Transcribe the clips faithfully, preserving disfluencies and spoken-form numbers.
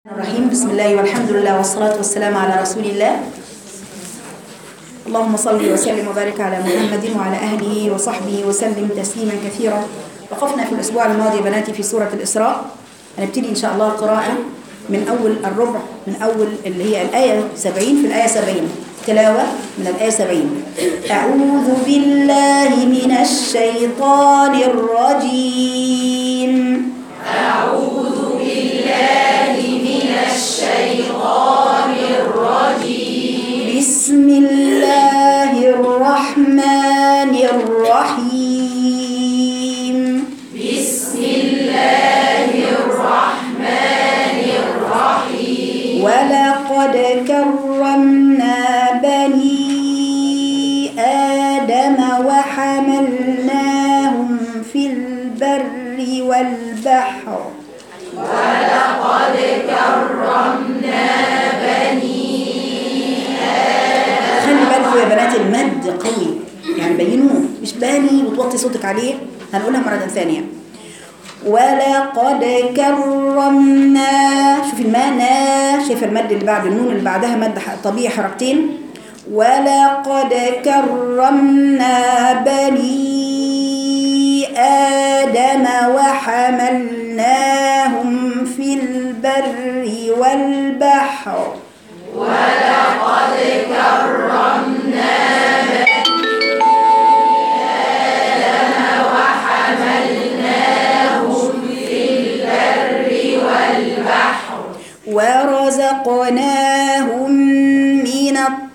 الرحيم. بسم الله والحمد لله والصلاة والسلام على رسول الله. اللهم صل وسلم وبارك على محمد وعلى أهله وصحبه وسلم تسليما كثيرا. وقفنا في الأسبوع الماضي بناتي في سورة الإسراء. هنبتدي إن شاء الله القراءة من أول الربع، من أول اللي هي الآية سبعين، في الآية سبعين تلاوة من الآية سبعين. أعوذ بالله من الشيطان الرجيم. أعوذ بالله من الشيطان الرجيم. بسم الله الرحمن الرحيم. بسم الله الرحمن الرحيم. ولقد كرمنا بني آدم وحملناهم في البر والبحر. ولقد كرمنا بني آدم. خلي بالكم يا بنات، المد قوي يعني بينوه، مش باني وتوطي صوتك عليه. هنقولها مرة ثانية. ولقد كرمنا، شوفي الماء نا، شايفه المد اللي بعد النون اللي بعدها مد طبيعي حركتين. ولقد كرمنا بني آدم وحملناهم في البر والبحر. ولقد كرمنا بني آدم وحملناهم في البر والبحر. ورزقناهم من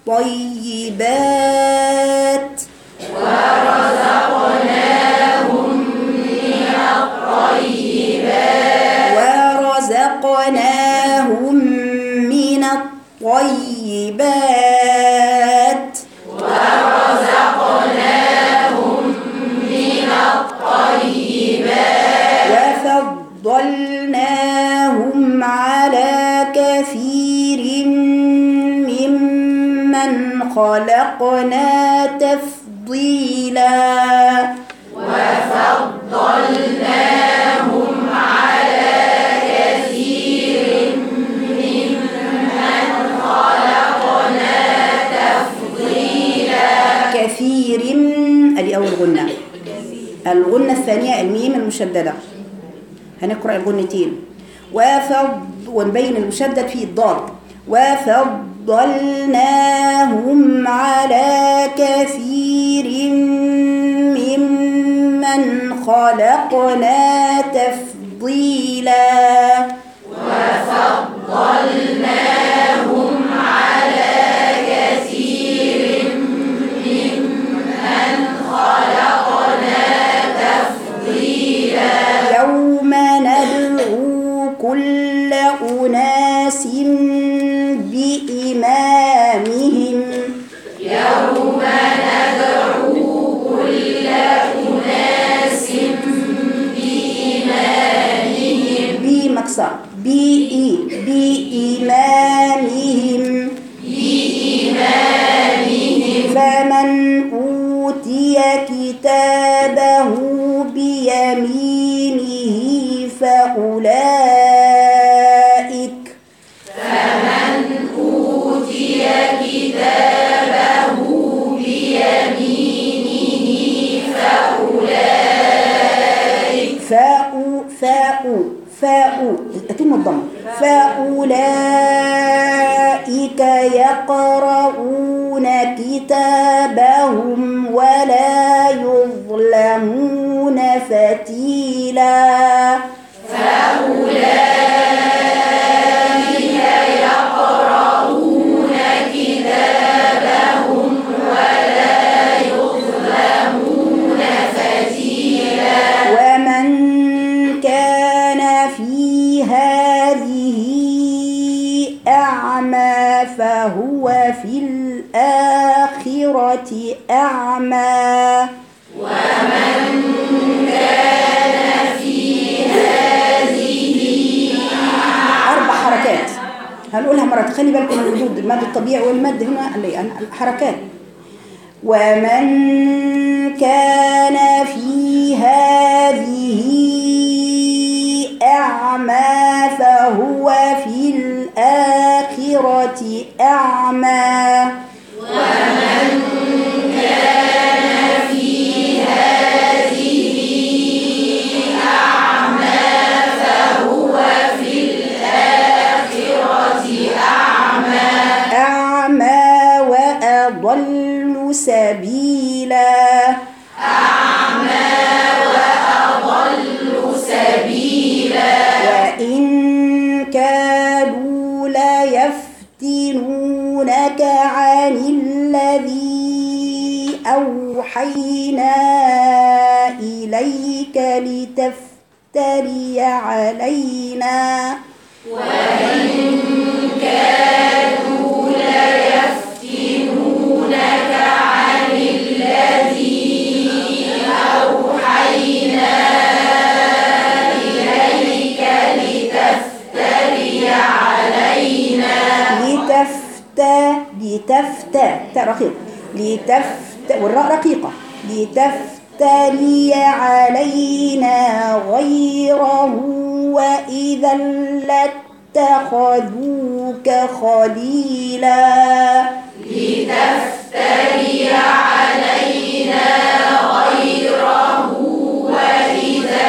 الطيبات. ورزقناهم من الطيبات. ورزقناهم من الطيبات. ورزقناهم من الطيبات. وفضلناهم على كثير ممن خلقنا تفضيلا. وفضلناهم على كثير ممن خلقنا تفضيلا. كثير، ادي اول غنة. الغنة الثانية الميم المشددة، هنقرأ الغنتين. وفض، ونبين المشدد في الضاد. وفضلناهم على كثير ممن خلقنا تفضيلا. وفضلناهم على كثير ممن خلقنا تفضيلا. يوم ندعو كل أناس بإمامهم. يوم ندعو كل أناس بإمامهم. بمكسر بإي بإمامهم. بإمامهم. فمن أوتي كتابه بيمينه فأولئك فمن أوتي كتابه بيمينه فأولئك فأو فأو فأو أتم الضم. فأولئك يقرؤون كتابهم ولا يظلمون فتيلا. فأولئك يقرؤون كتابهم ولا يظلمون فتيلا. ومن كان في هذه أعمى فهو في الآخرة أعمى. ومن كان في هذه أربع حركات هنقولها مرة، خلي بالكم من الوجود، المد الطبيعي والمد هنا اللي الحركات. ومن كان في هذه أعمى فهو في الآخرة أعمى ومن كان في هذه أعمى فهو في الآخرة أعمى أعمى وأضل سبيلا أعمى وأضل سبيلا وإن كادوا ليفتنونك عن الذي أوحينا إليك لتفتري علينا وإن كادوا ليفتنونك عن الذي أوحينا إليك لتفتري علينا لتفتى لتفتى تاء رقيق لتفتى والراء رقيقة لتفتري علينا غيره وإذا لاتخذوك خليلا لتفتري علينا غيره وإذا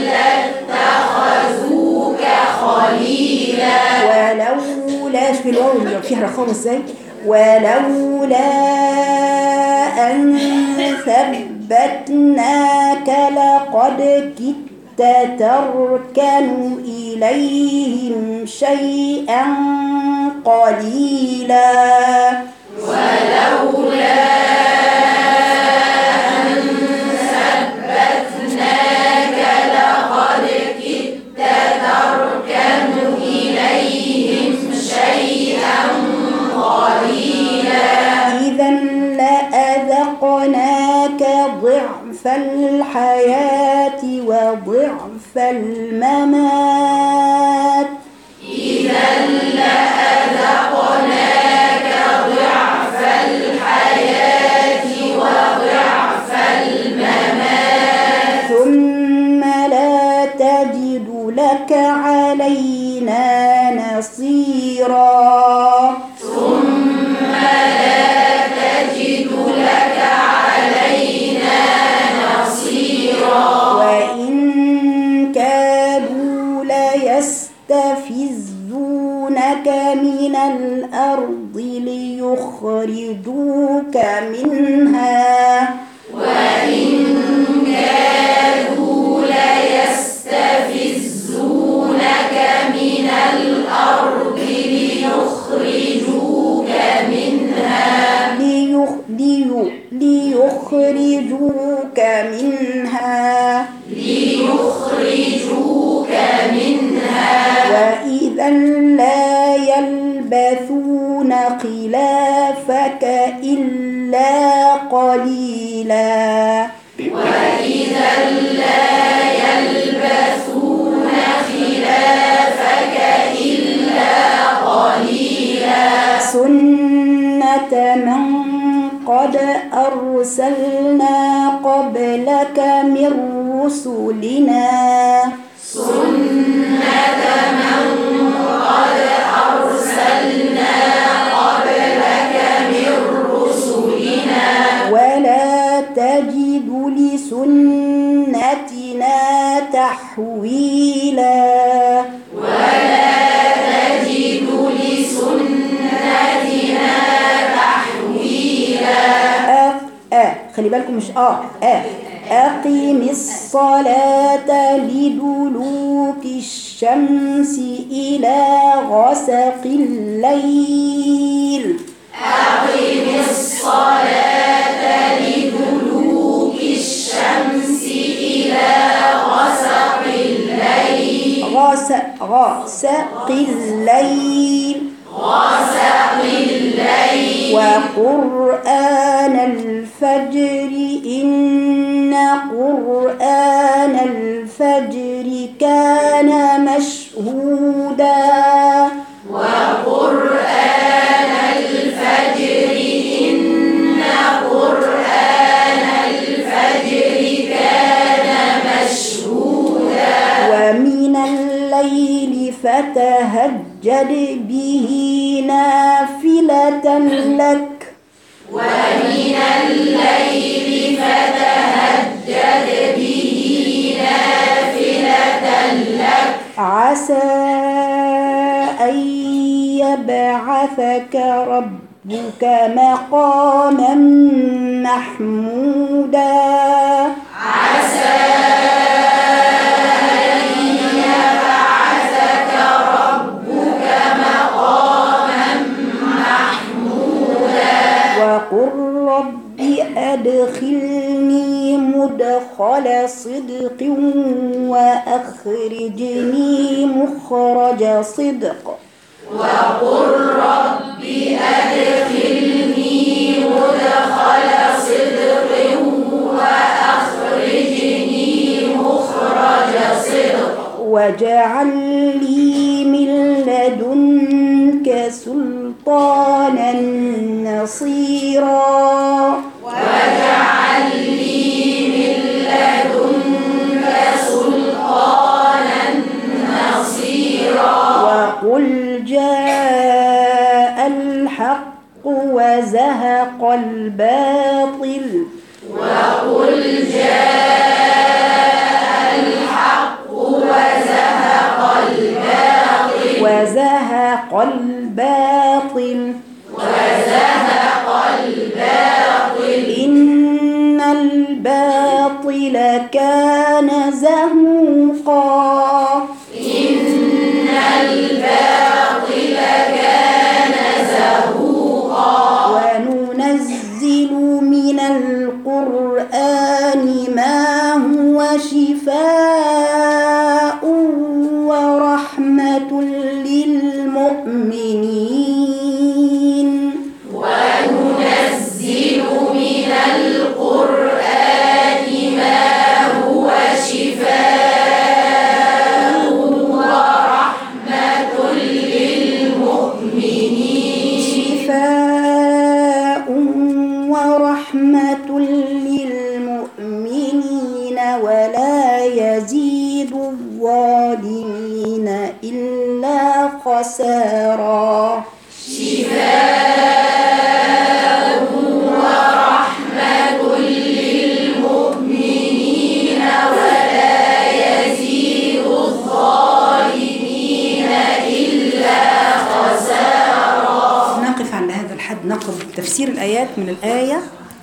لاتخذوك خليلا ولولا شوف الواو اللي فيها رخاوة ازاي ولولا أن ثبتناك لقد كدت تركن إليهم شيئا قليلا ولولا أن ثبتناك لقد كدت تركن إليهم شيئا قليلا إذا لأذقناك ضعف الحياة وضعف الممات إذا لأذقناك ضعف الحياة وضعف الممات ثم لا تجد لك علينا نصيرا ثم لا تجد لك علينا نصيرا وإن كادوا ليستفزونك من الأرض ليخرجوك منها وإن كادوا ليستفزونك من الأرض ليخرجوك منها ليخ ليو ليخرجوك منها ليخرجوك منها وإذا لا يلبثون خلافك إلا قليلا وإذا لا يلبثون خلافك إلا قليلا سنة من قد أرسلنا قبلك من رسلنا سنة من قد أرسلنا قبلك من رسلنا ولا تجد لسنتنا تحويلا ولا تجد لسنتنا تحويلا أ أ خلي بالكم مش آ أ أقم الصلاة لدلوك الشمس إلى غسق الليل أقم الصلاة لدلوك الشمس إلى غسق الليل غسق غسق الليل غسق الليل وقرآن الفجر إن قرآن الفجر كان مشهودا وقرآن الفجر إن قرآن الفجر كان مشهودا ومن الليل فتهجد به نافلة لك ومن الليل فتهجد به نافلة لك عسى أن يبعثك ربك مقاما محمودا عسى أن يبعثك ربك مقاما محمودا وقل رب أدخلني مدخل صدق وأخرجني مخرج صدق وقل رب أدخلني مدخل صدق وأخرجني مخرج صدق واجعل لي من لدنك سلطانا نصيرا واجعل لي من لدنك سلطانا نصيرا وقل جاء الحق وزهق الباطل وقل جاء الحق وزهق الباطل وزهق الباطل وزهق الباطل إن الباطل كان زهوقا إن الباطل كان زهوقا وننزل من القرآن ما هو شفاء ورحمة للمؤمنين وننزل من القرآن ما هو شفاء ورحمة للمؤمنين شفاء ورحمة للمؤمنين ولا يزيد الظالمين إلا خسارا شفاء ورحمة للمؤمنين ولا يزيد الظالمين إلا خسارا. نقف عند هذا الحد، نقف تفسير الآيات من الآية